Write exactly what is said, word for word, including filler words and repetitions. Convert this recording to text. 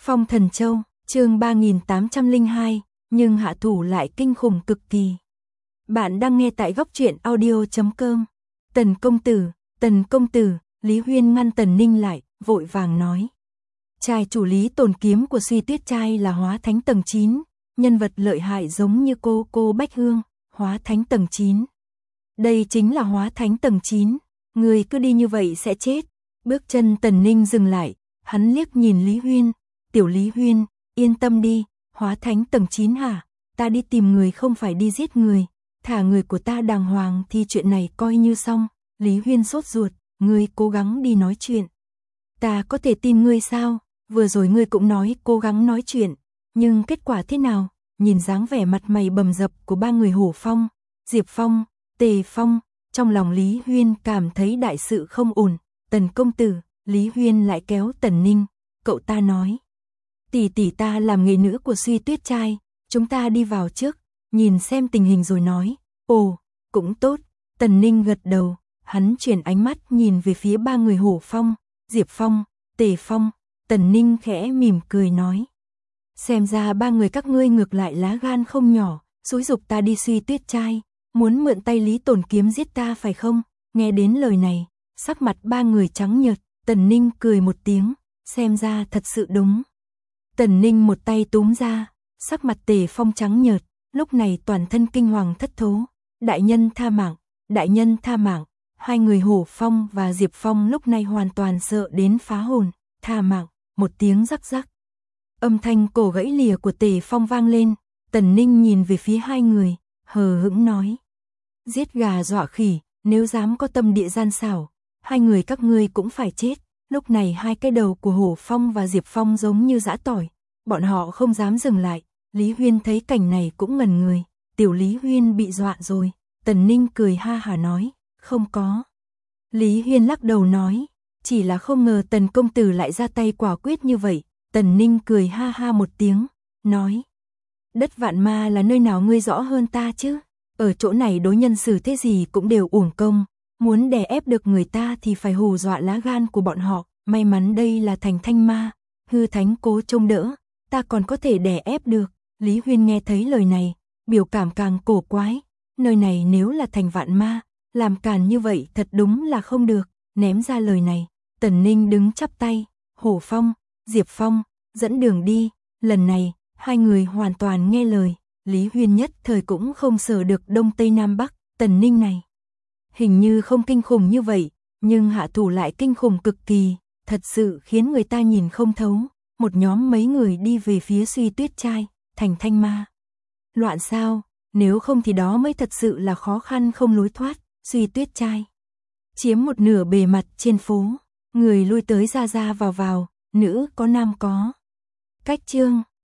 Phong Thần Châu, chương ba nghìn tám trăm lẻ hai, nhưng hạ thủ lại kinh khủng cực kỳ. Bạn đang nghe tại góc truyện audio chấm com. Tần công tử, Tần công tử, Lý Huyên ngăn Tần Ninh lại, vội vàng nói. Trai chủ Lý Tồn kiếm của Suy Tuyết trai là hóa thánh tầng chín, nhân vật lợi hại giống như cô cô Bách Hương, hóa thánh tầng chín. Đây chính là hóa thánh tầng chín, người cứ đi như vậy sẽ chết. Bước chân Tần Ninh dừng lại, hắn liếc nhìn Lý Huyên, tiểu Lý Huyên, yên tâm đi, hóa thánh tầng chín hả, ta đi tìm người không phải đi giết người, thả người của ta đàng hoàng thì chuyện này coi như xong. Lý Huyên sốt ruột, ngươi cố gắng đi nói chuyện. Ta có thể tin ngươi sao, vừa rồi ngươi cũng nói cố gắng nói chuyện, nhưng kết quả thế nào, nhìn dáng vẻ mặt mày bầm dập của ba người Hổ Phong, Diệp Phong, Tề Phong, trong lòng Lý Huyên cảm thấy đại sự không ổn. Tần công tử, Lý Huyên lại kéo Tần Ninh, cậu ta nói. Tỷ tỷ ta làm nghề nữ của Suy Tuyết trai, chúng ta đi vào trước, nhìn xem tình hình rồi nói. Ồ, cũng tốt, Tần Ninh gật đầu, hắn chuyển ánh mắt nhìn về phía ba người Hổ Phong, Diệp Phong, Tề Phong, Tần Ninh khẽ mỉm cười nói. Xem ra ba người các ngươi ngược lại lá gan không nhỏ, xúi giục ta đi Suy Tuyết trai, muốn mượn tay Lý Tồn kiếm giết ta phải không? Nghe đến lời này, sắc mặt ba người trắng nhợt, Tần Ninh cười một tiếng, xem ra thật sự đúng. Tần Ninh một tay túm ra, sắc mặt Tề Phong trắng nhợt, lúc này toàn thân kinh hoàng thất thố. Đại nhân tha mạng, đại nhân tha mạng, hai người Hổ Phong và Diệp Phong lúc này hoàn toàn sợ đến phá hồn. Tha mạng, một tiếng rắc rắc. Âm thanh cổ gãy lìa của Tề Phong vang lên, Tần Ninh nhìn về phía hai người, hờ hững nói. Giết gà dọa khỉ, nếu dám có tâm địa gian xảo, hai người các ngươi cũng phải chết. Lúc này hai cái đầu của Hổ Phong và Diệp Phong giống như giã tỏi, bọn họ không dám dừng lại. Lý Huyên thấy cảnh này cũng ngẩn người, tiểu Lý Huyên bị dọa rồi. Tần Ninh cười ha hả nói, không có. Lý Huyên lắc đầu nói, chỉ là không ngờ Tần công tử lại ra tay quả quyết như vậy. Tần Ninh cười ha ha một tiếng, nói, đất Vạn Ma là nơi nào ngươi rõ hơn ta chứ, ở chỗ này đối nhân xử thế gì cũng đều uổng công. Muốn đè ép được người ta thì phải hù dọa lá gan của bọn họ, may mắn đây là thành Thanh Ma, hư thánh cố trông đỡ, ta còn có thể đè ép được. Lý Huyên nghe thấy lời này, biểu cảm càng cổ quái, nơi này nếu là thành Vạn Ma, làm càn như vậy thật đúng là không được. Ném ra lời này, Tần Ninh đứng chắp tay, Hổ Phong, Diệp Phong, dẫn đường đi. Lần này, hai người hoàn toàn nghe lời, Lý Huyên nhất thời cũng không sợ được Đông Tây Nam Bắc. Tần Ninh này hình như không kinh khủng như vậy, nhưng hạ thủ lại kinh khủng cực kỳ, thật sự khiến người ta nhìn không thấu. Một nhóm mấy người đi về phía Suy Tuyết trai, thành Thanh Ma. Loạn sao, nếu không thì đó mới thật sự là khó khăn không lối thoát. Suy Tuyết trai chiếm một nửa bề mặt trên phố, người lui tới ra ra vào vào, nữ có nam có. Cách chương